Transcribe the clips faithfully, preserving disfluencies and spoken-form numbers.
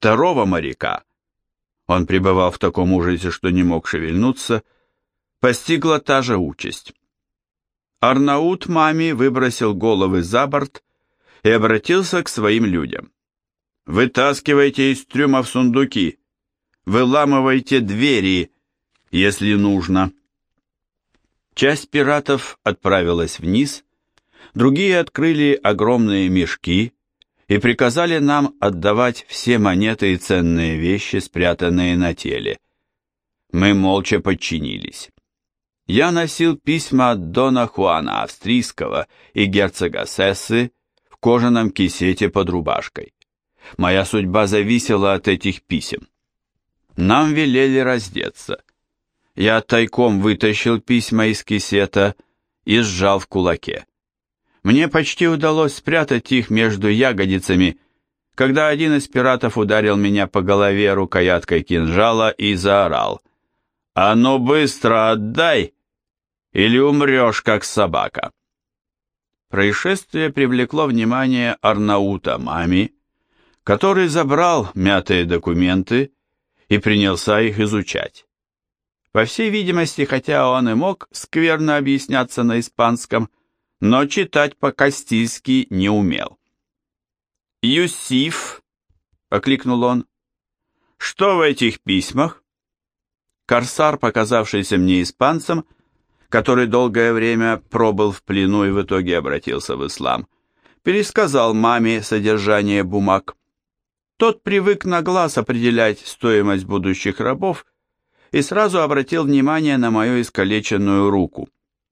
второго моряка, он пребывал в таком ужасе, что не мог шевельнуться, постигла та же участь. Арнаут Мами выбросил головы за борт и обратился к своим людям. «Вытаскивайте из трюмов сундуки, выламывайте двери, если нужно». Часть пиратов отправилась вниз, другие открыли огромные мешки и приказали нам отдавать все монеты и ценные вещи, спрятанные на теле. Мы молча подчинились. Я носил письма от Дона Хуана Австрийского и герцога Сессы в кожаном кисете под рубашкой. Моя судьба зависела от этих писем. Нам велели раздеться. Я тайком вытащил письма из кисета и сжал в кулаке. Мне почти удалось спрятать их между ягодицами, когда один из пиратов ударил меня по голове рукояткой кинжала и заорал: «А ну быстро отдай, или умрешь, как собака!» Происшествие привлекло внимание Арнаута Мами, который забрал мятые документы и принялся их изучать. По всей видимости, хотя он и мог скверно объясняться на испанском, но читать по-кастильски не умел. «Юсиф», — окликнул он, — «что в этих письмах?» Корсар, показавшийся мне испанцем, который долгое время пробыл в плену и в итоге обратился в ислам, пересказал Маме содержание бумаг. Тот привык на глаз определять стоимость будущих рабов и сразу обратил внимание на мою искалеченную руку.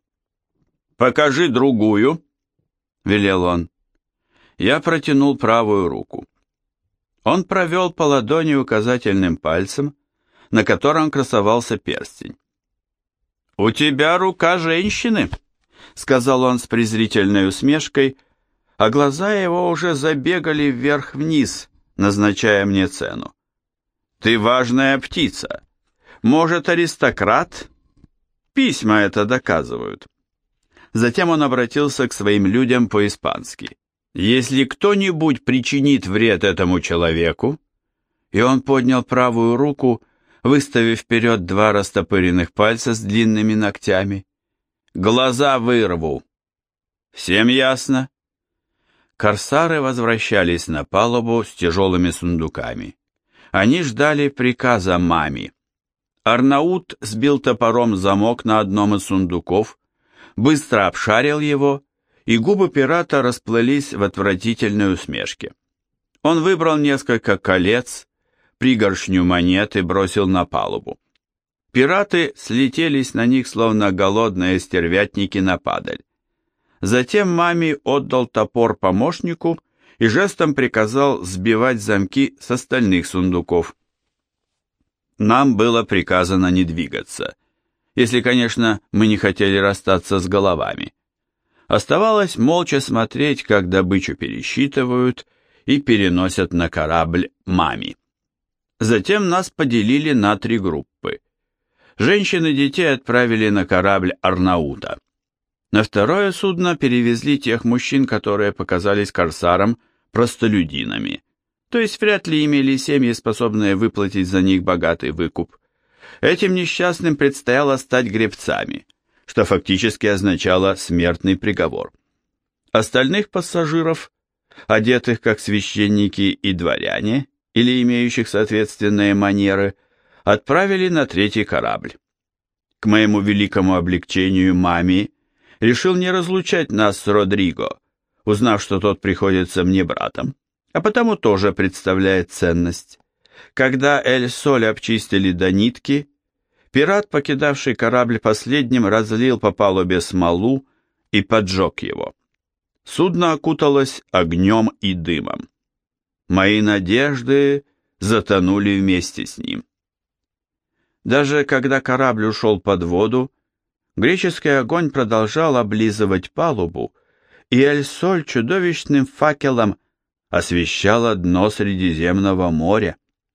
«Покажи другую», — велел он. Я протянул правую руку. Он провел по ладони указательным пальцем, на котором красовался перстень. «У тебя рука женщины», — сказал он с презрительной усмешкой, а глаза его уже забегали вверх-вниз, назначая мне цену. «Ты важная птица. Может, аристократ? Письма это доказывают». Затем он обратился к своим людям по-испански. «Если кто-нибудь причинит вред этому человеку...» И он поднял правую руку, выставив вперед два растопыренных пальца с длинными ногтями. «Глаза вырву!» «Всем ясно?» Корсары возвращались на палубу с тяжелыми сундуками. Они ждали приказа Мами. Арнаут сбил топором замок на одном из сундуков, быстро обшарил его, и губы пирата расплылись в отвратительной усмешке. Он выбрал несколько колец, пригоршню монет и бросил на палубу. Пираты слетелись на них, словно голодные стервятники на падаль. Затем Мами отдал топор помощнику и жестом приказал сбивать замки с остальных сундуков. Нам было приказано не двигаться, если, конечно, мы не хотели расстаться с головами. Оставалось молча смотреть, как добычу пересчитывают и переносят на корабль Мами. Затем нас поделили на три группы. Женщин и детей отправили на корабль Арнаута. На второе судно перевезли тех мужчин, которые показались корсарам простолюдинами, то есть вряд ли имели семьи, способные выплатить за них богатый выкуп. Этим несчастным предстояло стать гребцами, что фактически означало смертный приговор. Остальных пассажиров, одетых как священники и дворяне, или имеющих соответственные манеры, отправили на третий корабль. К моему великому облегчению Мами решил не разлучать нас с Родриго, узнав, что тот приходится мне братом, а потому тоже представляет ценность. Когда Эль-Соль обчистили до нитки, пират, покидавший корабль последним, разлил по палубе смолу и поджег его. Судно окуталось огнем и дымом. Мои надежды затонули вместе с ним. Даже когда корабль ушел под воду, греческий огонь продолжал облизывать палубу, и Эль-Соль чудовищным факелом освещала дно Средиземного моря.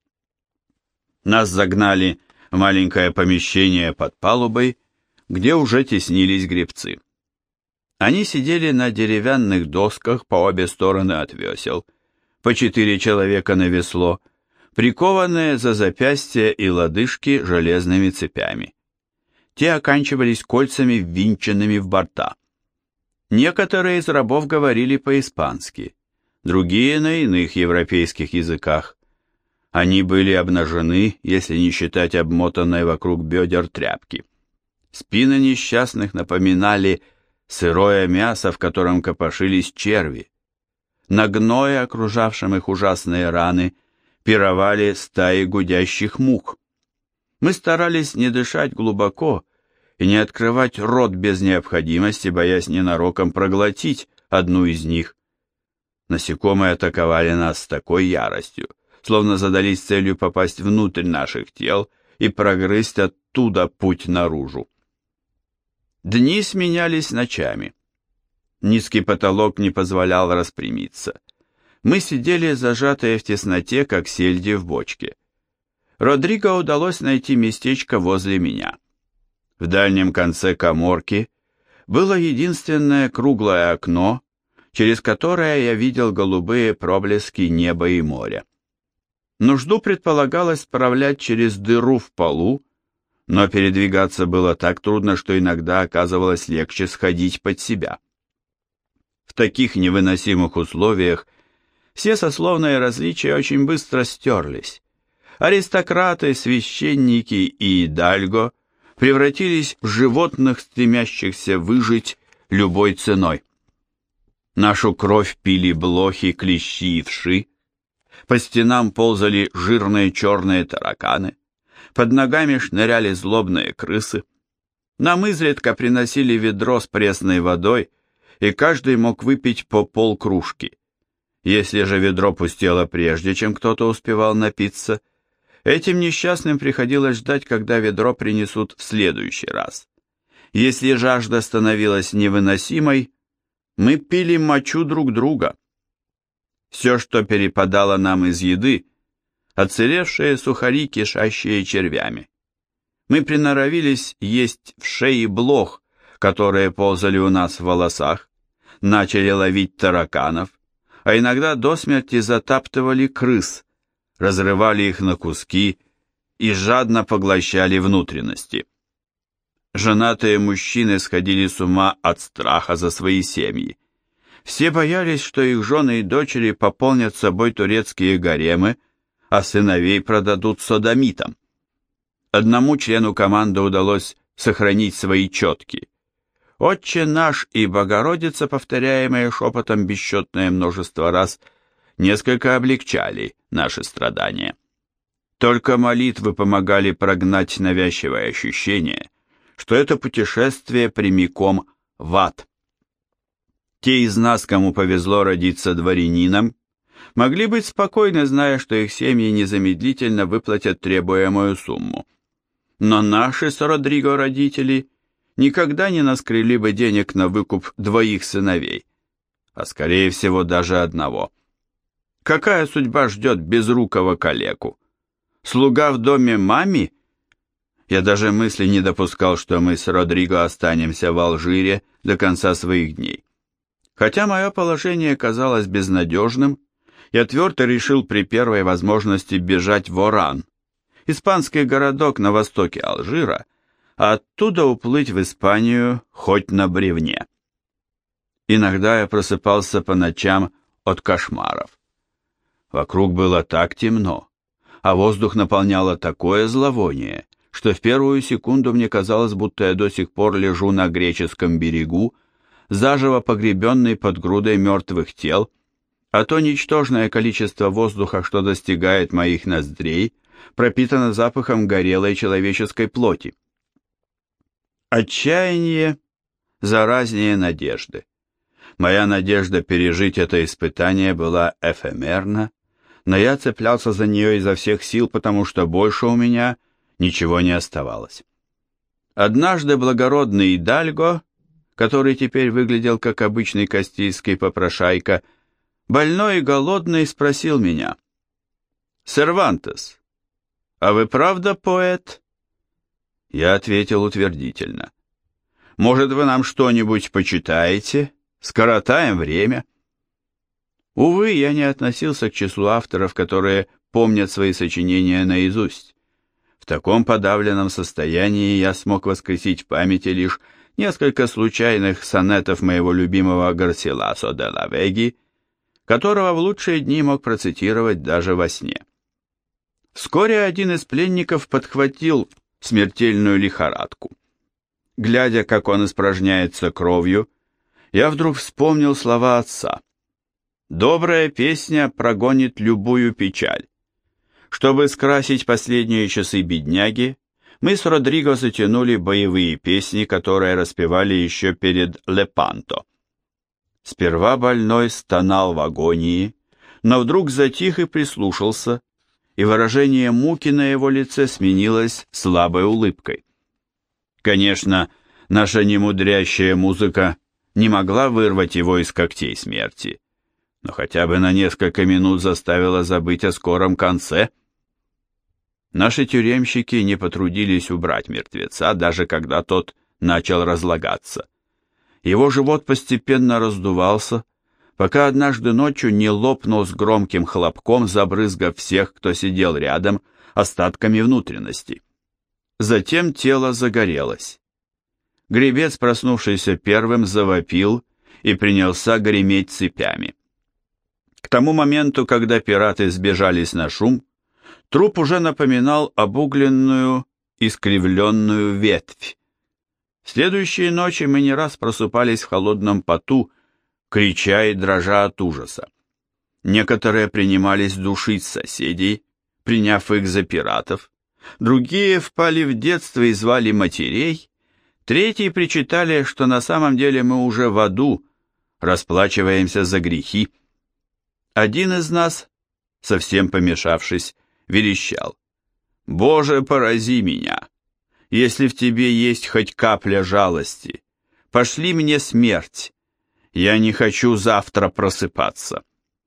Нас загнали в маленькое помещение под палубой, где уже теснились гребцы. Они сидели на деревянных досках по обе стороны от весел, по четыре человека на весло, прикованные за запястья и лодыжки железными цепями. Те оканчивались кольцами, ввинченными в борта. Некоторые из рабов говорили по-испански, другие на иных европейских языках. Они были обнажены, если не считать обмотанной вокруг бедер тряпки. Спины несчастных напоминали сырое мясо, в котором копошились черви. На гное, окружавшем их ужасные раны, пировали стаи гудящих мух. Мы старались не дышать глубоко и не открывать рот без необходимости, боясь ненароком проглотить одну из них. Насекомые атаковали нас с такой яростью, словно задались целью попасть внутрь наших тел и прогрызть оттуда путь наружу. Дни сменялись ночами. Низкий потолок не позволял распрямиться. Мы сидели зажатые в тесноте, как сельди в бочке. Родриго удалось найти местечко возле меня. В дальнем конце каморки было единственное круглое окно, через которое я видел голубые проблески неба и моря. Нужду предполагалось справлять через дыру в полу, но передвигаться было так трудно, что иногда оказывалось легче сходить под себя. В таких невыносимых условиях все сословные различия очень быстро стерлись. Аристократы, священники и идальго превратились в животных, стремящихся выжить любой ценой. Нашу кровь пили блохи, клещи и вши, по стенам ползали жирные черные тараканы, под ногами шныряли злобные крысы. Нам изредка приносили ведро с пресной водой, и каждый мог выпить по полкружки. Если же ведро пустело прежде, чем кто-то успевал напиться, этим несчастным приходилось ждать, когда ведро принесут в следующий раз. Если жажда становилась невыносимой, мы пили мочу друг друга. Все, что перепадало нам из еды, оцелевшие сухари, кишащие червями. Мы приноровились есть вшей и блох, которые ползали у нас в волосах, начали ловить тараканов, а иногда до смерти затаптывали крыс, разрывали их на куски и жадно поглощали внутренности. Женатые мужчины сходили с ума от страха за свои семьи. Все боялись, что их жены и дочери пополнят собой турецкие гаремы, а сыновей продадут содомитам. Одному члену команды удалось сохранить свои четки. «Отче наш» и «Богородица», повторяемые шепотом бесчетное множество раз, несколько облегчали наши страдания. Только молитвы помогали прогнать навязчивое ощущение, что это путешествие прямиком в ад. Те из нас, кому повезло родиться дворянином, могли быть спокойны, зная, что их семьи незамедлительно выплатят требуемую сумму. Но наши с Родриго родители никогда не наскрели бы денег на выкуп двоих сыновей, а скорее всего даже одного. Какая судьба ждет безрукого калеку? Слуга в доме мами? Я даже мысли не допускал, что мы с Родриго останемся в Алжире до конца своих дней. Хотя мое положение казалось безнадежным, я твердо решил при первой возможности бежать в Оран, испанский городок на востоке Алжира, а оттуда уплыть в Испанию хоть на бревне. Иногда я просыпался по ночам от кошмаров. Вокруг было так темно, а воздух наполняло такое зловоние, что в первую секунду мне казалось, будто я до сих пор лежу на греческом берегу, заживо погребенный под грудой мертвых тел, а то ничтожное количество воздуха, что достигает моих ноздрей, пропитано запахом горелой человеческой плоти. Отчаяние заразнее надежды. Моя надежда пережить это испытание была эфемерна, но я цеплялся за нее изо всех сил, потому что больше у меня ничего не оставалось. Однажды благородный Идальго, который теперь выглядел как обычный кастильский попрошайка, больной и голодный, спросил меня: «Сервантес, а вы правда поэт?» Я ответил утвердительно. «Может, вы нам что-нибудь почитаете? Скоротаем время?» Увы, я не относился к числу авторов, которые помнят свои сочинения наизусть. В таком подавленном состоянии я смог воскресить в памяти лишь несколько случайных сонетов моего любимого Гарсиласо де ла Веги, которого в лучшие дни мог процитировать даже во сне. Вскоре один из пленников подхватил смертельную лихорадку. Глядя, как он испражняется кровью, я вдруг вспомнил слова отца. «Добрая песня прогонит любую печаль». Чтобы скрасить последние часы бедняги, мы с Родриго затянули боевые песни, которые распевали еще перед Лепанто. Сперва больной стонал в агонии, но вдруг затих и прислушался, и выражение муки на его лице сменилось слабой улыбкой. Конечно, наша немудрящая музыка не могла вырвать его из когтей смерти, но хотя бы на несколько минут заставила забыть о скором конце. Наши тюремщики не потрудились убрать мертвеца, даже когда тот начал разлагаться. Его живот постепенно раздувался, пока однажды ночью не лопнул с громким хлопком, забрызгав всех, кто сидел рядом, остатками внутренностей. Затем тело загорелось. Гребец, проснувшийся первым, завопил и принялся греметь цепями. К тому моменту, когда пираты сбежались на шум, труп уже напоминал обугленную, искривленную ветвь. В следующие ночи мы не раз просыпались в холодном поту, крича и дрожа от ужаса. Некоторые принимались душить соседей, приняв их за пиратов, другие впали в детство и звали матерей, третьи причитали, что на самом деле мы уже в аду, расплачиваемся за грехи. Один из нас, совсем помешавшись, верещал: «Боже, порази меня! Если в тебе есть хоть капля жалости, пошли мне смерть! Я не хочу завтра просыпаться!»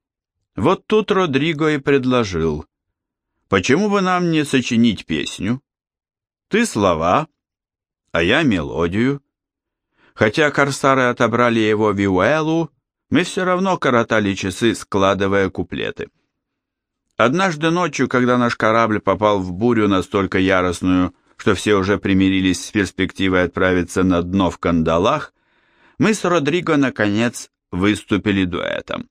Вот тут Родриго и предложил: «Почему бы нам не сочинить песню? Ты слова, а я мелодию». Хотя корсары отобрали его виуэлу, мы все равно коротали часы, складывая куплеты. Однажды ночью, когда наш корабль попал в бурю настолько яростную, что все уже примирились с перспективой отправиться на дно в кандалах, мы с Родриго, наконец, выступили дуэтом.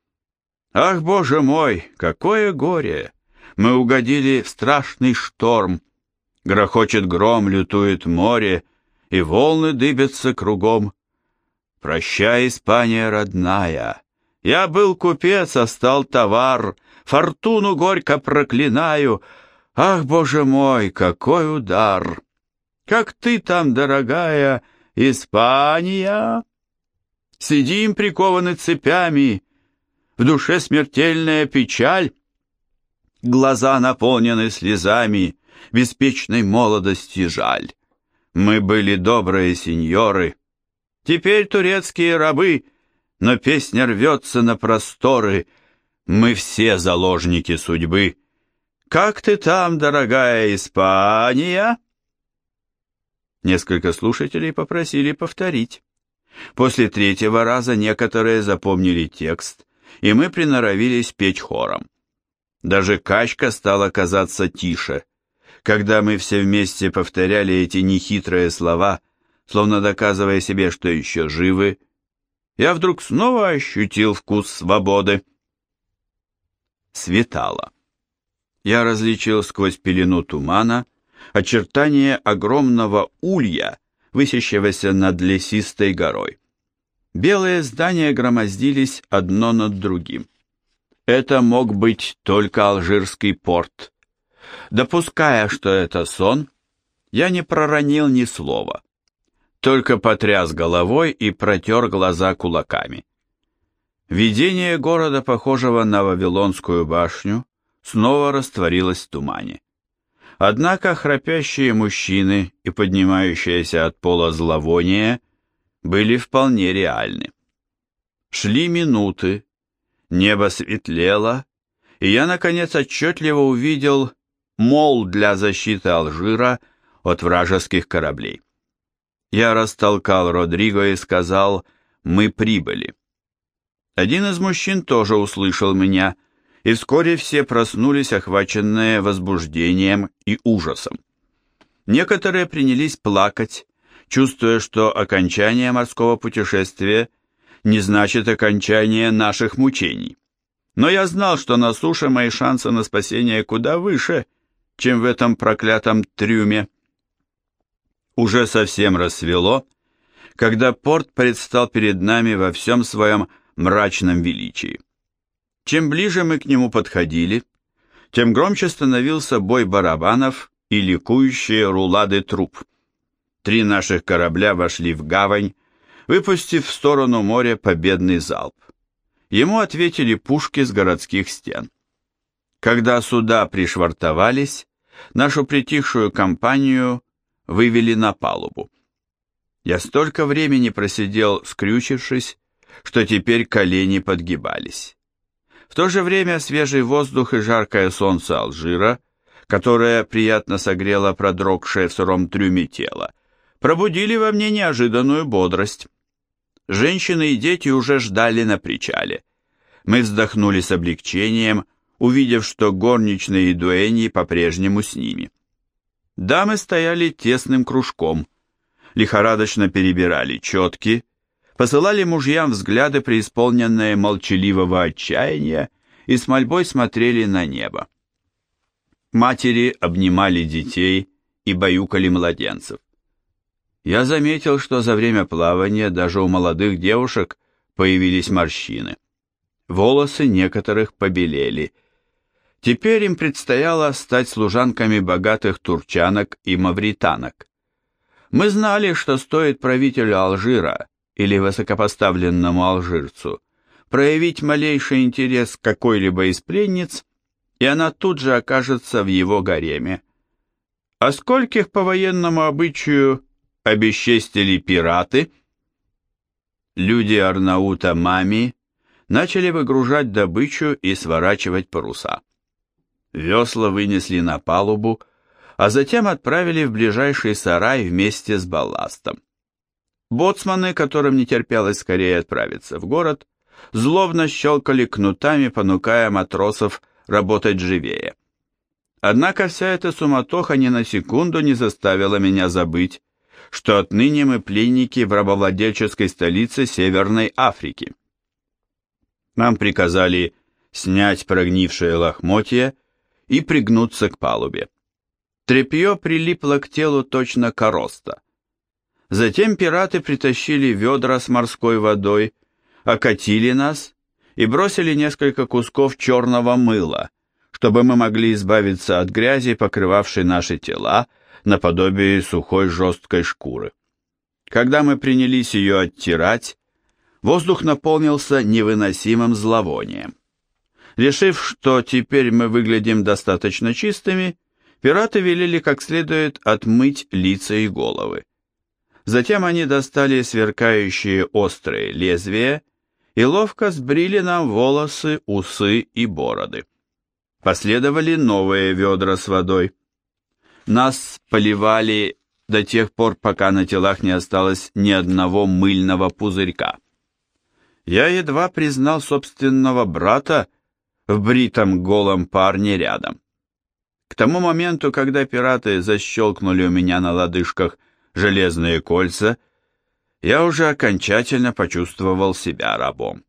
Ах, боже мой, какое горе! Мы угодили в страшный шторм. Грохочет гром, лютует море, и волны дыбятся кругом. Прощай, Испания родная, я был купец, а стал товар, фортуну горько проклинаю. Ах, боже мой, какой удар! Как ты там, дорогая Испания? Сидим прикованы цепями, в душе смертельная печаль, глаза наполнены слезами, беспечной молодости жаль. Мы были добрые сеньоры, теперь турецкие рабы, но песня рвется на просторы, мы все заложники судьбы. Как ты там, дорогая Испания? Несколько слушателей попросили повторить. После третьего раза некоторые запомнили текст, и мы приноровились петь хором. Даже качка стала казаться тише, когда мы все вместе повторяли эти нехитрые слова, словно доказывая себе, что еще живы. Я вдруг снова ощутил вкус свободы. Светало. Я различил сквозь пелену тумана очертания огромного улья, высящегося над лесистой горой. Белые здания громоздились одно над другим. Это мог быть только Алжирский порт. Допуская, что это сон, я не проронил ни слова, только потряс головой и протер глаза кулаками. Видение города, похожего на Вавилонскую башню, снова растворилось в тумане. Однако храпящие мужчины и поднимающиеся от пола зловоние были вполне реальны. Шли минуты, небо светлело, и я, наконец, отчетливо увидел мол для защиты Алжира от вражеских кораблей. Я растолкал Родриго и сказал: «Мы прибыли». Один из мужчин тоже услышал меня и вскоре все проснулись, охваченные возбуждением и ужасом. Некоторые принялись плакать, чувствуя, что окончание морского путешествия не значит окончание наших мучений. Но я знал, что на суше мои шансы на спасение куда выше, чем в этом проклятом трюме. Уже совсем рассвело, когда порт предстал перед нами во всем своем мрачном величии. Чем ближе мы к нему подходили, тем громче становился бой барабанов и ликующие рулады труб. Три наших корабля вошли в гавань, выпустив в сторону моря победный залп. Ему ответили пушки с городских стен. Когда суда пришвартовались, нашу притихшую компанию вывели на палубу. Я столько времени просидел, скрючившись, что теперь колени подгибались. В то же время свежий воздух и жаркое солнце Алжира, которое приятно согрело продрогшее в сыром трюме тело, пробудили во мне неожиданную бодрость. Женщины и дети уже ждали на причале. Мы вздохнули с облегчением, увидев, что горничные и дуэньи по-прежнему с ними. Дамы стояли тесным кружком, лихорадочно перебирали четки, посылали мужьям взгляды, преисполненные молчаливого отчаяния, и с мольбой смотрели на небо. Матери обнимали детей и баюкали младенцев. Я заметил, что за время плавания даже у молодых девушек появились морщины. Волосы некоторых побелели. Теперь им предстояло стать служанками богатых турчанок и мавританок. Мы знали, что стоит правителю Алжира или высокопоставленному алжирцу проявить малейший интерес к какой-либо из пленниц, и она тут же окажется в его гареме. А скольких по военному обычаю обесчестили пираты? Люди Арнаута Мами начали выгружать добычу и сворачивать паруса. Весла вынесли на палубу, а затем отправили в ближайший сарай вместе с балластом. Боцманы, которым не терпелось скорее отправиться в город, злобно щелкали кнутами, понукая матросов работать живее. Однако вся эта суматоха ни на секунду не заставила меня забыть, что отныне мы пленники в рабовладельческой столице Северной Африки. Нам приказали снять прогнившие лохмотья и пригнуться к палубе. Тряпье прилипло к телу точно короста. Затем пираты притащили ведра с морской водой, окатили нас и бросили несколько кусков черного мыла, чтобы мы могли избавиться от грязи, покрывавшей наши тела, наподобие сухой жесткой шкуры. Когда мы принялись ее оттирать, воздух наполнился невыносимым зловонием. Решив, что теперь мы выглядим достаточно чистыми, пираты велели как следует отмыть лица и головы. Затем они достали сверкающие острые лезвия и ловко сбрили нам волосы, усы и бороды. Последовали новые ведра с водой. Нас поливали до тех пор, пока на телах не осталось ни одного мыльного пузырька. Я едва признал собственного брата в бритом голом парне рядом. К тому моменту, когда пираты защелкнули у меня на лодыжках железные кольца, я уже окончательно почувствовал себя рабом.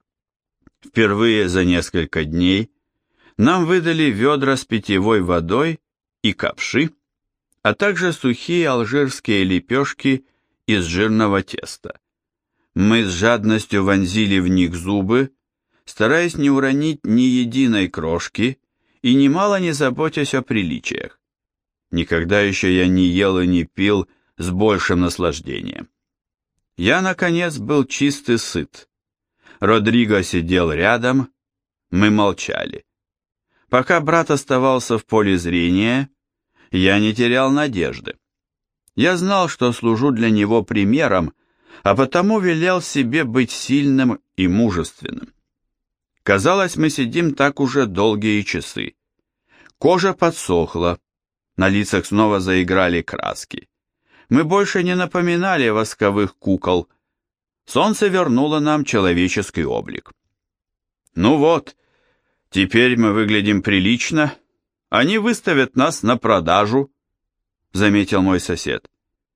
Впервые за несколько дней нам выдали ведра с питьевой водой и ковши, а также сухие алжирские лепешки из жирного теста. Мы с жадностью вонзили в них зубы, стараясь не уронить ни единой крошки и немало не заботясь о приличиях. Никогда еще я не ел и не пил с большим наслаждением. Я, наконец, был чист и сыт. Родриго сидел рядом, мы молчали. Пока брат оставался в поле зрения, я не терял надежды. Я знал, что служу для него примером, а потому велел себе быть сильным и мужественным. Казалось, мы сидим так уже долгие часы. Кожа подсохла, на лицах снова заиграли краски. Мы больше не напоминали восковых кукол. Солнце вернуло нам человеческий облик. Ну вот, «Теперь мы выглядим прилично, они выставят нас на продажу», — заметил мой сосед.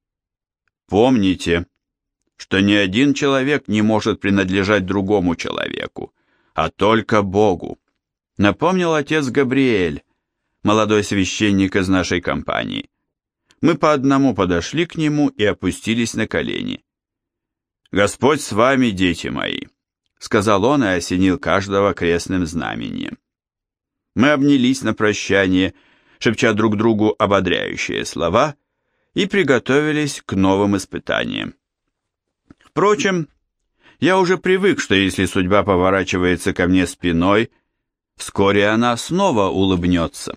«Помните, что ни один человек не может принадлежать другому человеку, а только Богу», — напомнил отец Габриэль, молодой священник из нашей компании. Мы по одному подошли к нему и опустились на колени. «Господь с вами, дети мои», — сказал он и осенил каждого крестным знамением. Мы обнялись на прощание, шепча друг другу ободряющие слова, и приготовились к новым испытаниям. Впрочем, я уже привык, что если судьба поворачивается ко мне спиной, вскоре она снова улыбнется.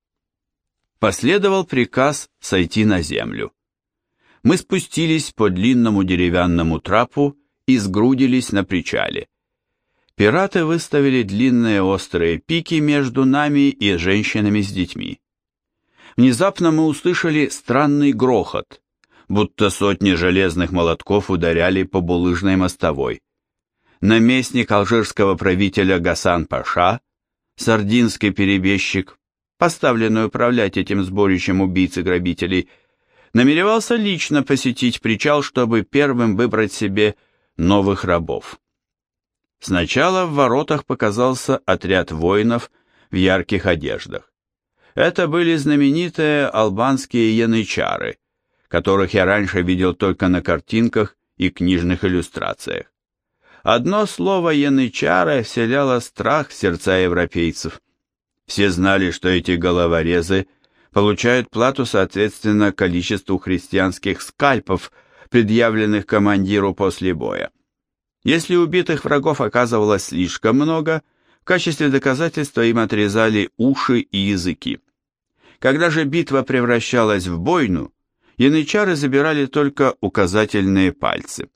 Последовал приказ сойти на землю. Мы спустились по длинному деревянному трапу и сгрудились на причале. Пираты выставили длинные острые пики между нами и женщинами с детьми. Внезапно мы услышали странный грохот, будто сотни железных молотков ударяли по булыжной мостовой. Наместник алжирского правителя Гасан Паша, сардинский перебежчик, поставленный управлять этим сборищем убийц и грабителей, намеревался лично посетить причал, чтобы первым выбрать себе новых рабов. Сначала в воротах показался отряд воинов в ярких одеждах. Это были знаменитые албанские янычары, которых я раньше видел только на картинках и книжных иллюстрациях. Одно слово «янычары» вселяло страх в сердца европейцев. Все знали, что эти головорезы получают плату соответственно количеству христианских скальпов, предъявленных командиру после боя. Если убитых врагов оказывалось слишком много, в качестве доказательства им отрезали уши и языки. Когда же битва превращалась в бойню, янычары забирали только указательные пальцы.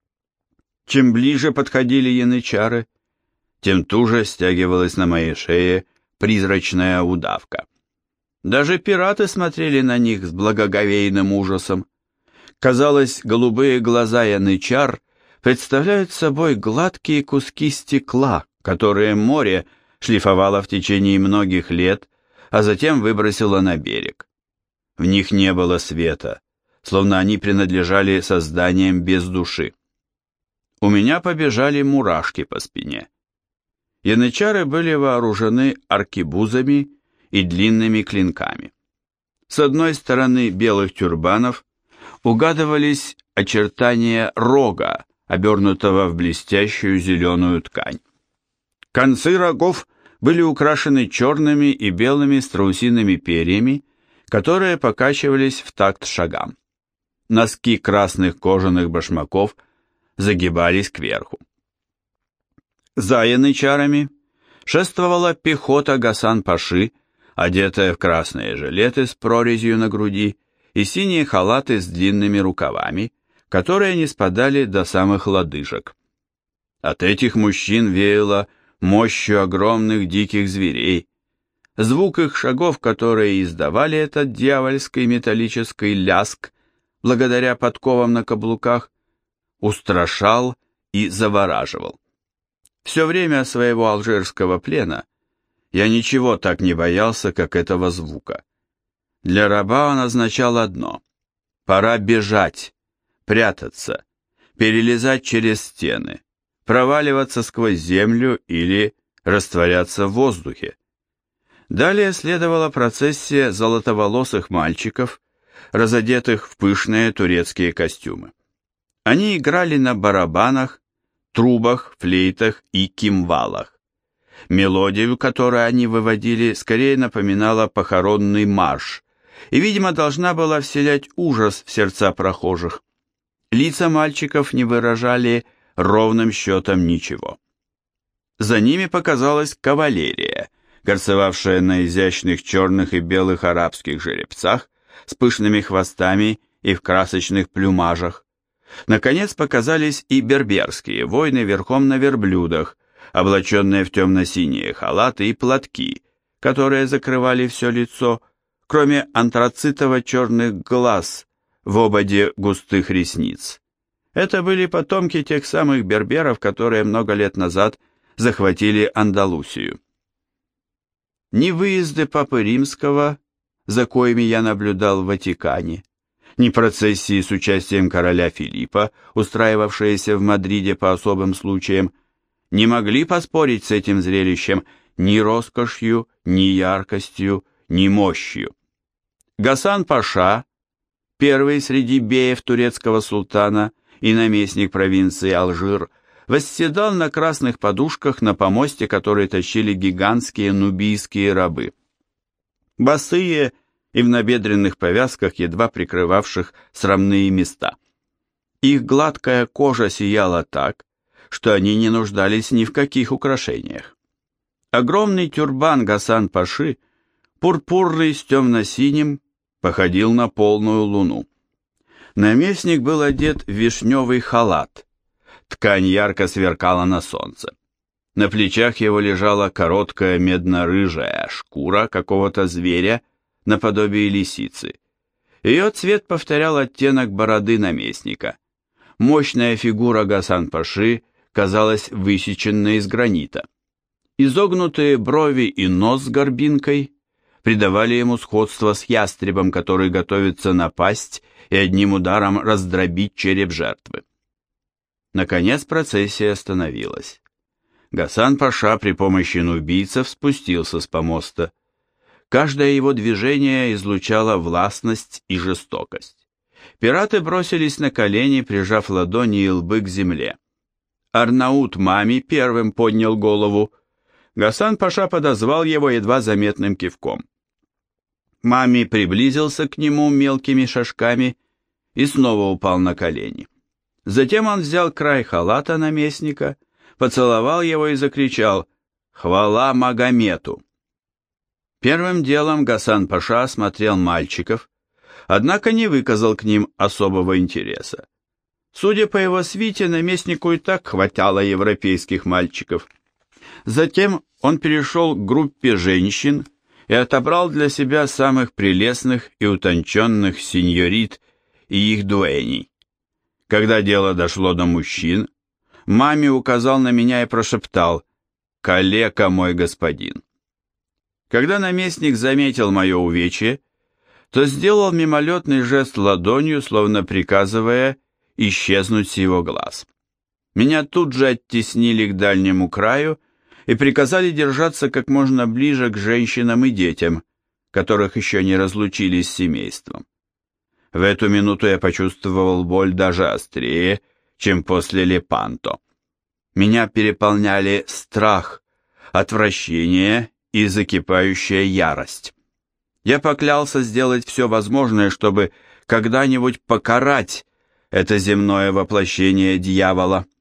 Чем ближе подходили янычары, тем туже стягивалась на моей шее призрачная удавка. Даже пираты смотрели на них с благоговейным ужасом. Казалось, голубые глаза янычар представляют собой гладкие куски стекла, которые море шлифовало в течение многих лет, а затем выбросило на берег. В них не было света, словно они принадлежали созданиям без души. У меня побежали мурашки по спине. Янычары были вооружены аркебузами и длинными клинками. С одной стороны белых тюрбанов угадывались очертания рога, обернутого в блестящую зеленую ткань. Концы рогов были украшены черными и белыми страусиными перьями, которые покачивались в такт шагам. Носки красных кожаных башмаков загибались кверху. За янычарами шествовала пехота Гасан-Паши, одетая в красные жилеты с прорезью на груди и синие халаты с длинными рукавами, которые не спадали до самых лодыжек. От этих мужчин веяло мощью огромных диких зверей. Звук их шагов, которые издавали этот дьявольский металлический ляск, благодаря подковам на каблуках, устрашал и завораживал. Все время своего алжирского плена я ничего так не боялся, как этого звука. Для раба он означал одно — пора бежать, прятаться, перелезать через стены, проваливаться сквозь землю или растворяться в воздухе. Далее следовала процессия золотоволосых мальчиков, разодетых в пышные турецкие костюмы. Они играли на барабанах, трубах, флейтах и кимвалах. Мелодию, которую они выводили, скорее напоминала похоронный марш, и, видимо, должна была вселять ужас в сердца прохожих. Лица мальчиков не выражали ровным счетом ничего. За ними показалась кавалерия, горцевавшая на изящных черных и белых арабских жеребцах с пышными хвостами и в красочных плюмажах. Наконец показались и берберские воины верхом на верблюдах, облаченные в темно-синие халаты и платки, которые закрывали все лицо, кроме антрацитово-черных глаз в ободе густых ресниц. Это были потомки тех самых берберов, которые много лет назад захватили Андалусию. ни выезды Папы Римского, за коими я наблюдал в Ватикане, ни процессии с участием короля Филиппа, устраивавшиеся в Мадриде по особым случаям, не могли поспорить с этим зрелищем ни роскошью, ни яркостью, ни мощью. Гасан Паша, первый среди беев турецкого султана и наместник провинции Алжир, восседал на красных подушках на помосте, который тащили гигантские нубийские рабы. Босые и в набедренных повязках, едва прикрывавших срамные места. Их гладкая кожа сияла так, что они не нуждались ни в каких украшениях. Огромный тюрбан Гасан Паши, пурпурный с темно-синим, походил на полную луну. Наместник был одет в вишневый халат. Ткань ярко сверкала на солнце. На плечах его лежала короткая медно-рыжая шкура какого-то зверя наподобие лисицы. Ее цвет повторял оттенок бороды наместника. Мощная фигура Гасан-паши казалась высеченной из гранита. Изогнутые брови и нос с горбинкой придавали ему сходство с ястребом, который готовится напасть и одним ударом раздробить череп жертвы. Наконец процессия остановилась. Гасан-паша при помощи нубийцев спустился с помоста. Каждое его движение излучало властность и жестокость. Пираты бросились на колени, прижав ладони и лбы к земле. Арнаут Мами первым поднял голову. Гасан-паша подозвал его едва заметным кивком. Мами приблизился к нему мелкими шажками и снова упал на колени. Затем он взял край халата наместника, поцеловал его и закричал «Хвала Магомету!». Первым делом Гасан-паша осмотрел мальчиков, однако не выказал к ним особого интереса. Судя по его свите, наместнику и так хватало европейских мальчиков. Затем он перешел к группе женщин и отобрал для себя самых прелестных и утонченных сеньорит и их дуэней. Когда дело дошло до мужчин, Мами указал на меня и прошептал «Калека, мой господин». Когда наместник заметил мое увечье, то сделал мимолетный жест ладонью, словно приказывая исчезнуть с его глаз. Меня тут же оттеснили к дальнему краю и приказали держаться как можно ближе к женщинам и детям, которых еще не разлучили с семейством. В эту минуту я почувствовал боль даже острее, чем после Лепанто. Меня переполняли страх, отвращение и закипающая ярость. Я поклялся сделать все возможное, чтобы когда-нибудь покарать это земное воплощение дьявола.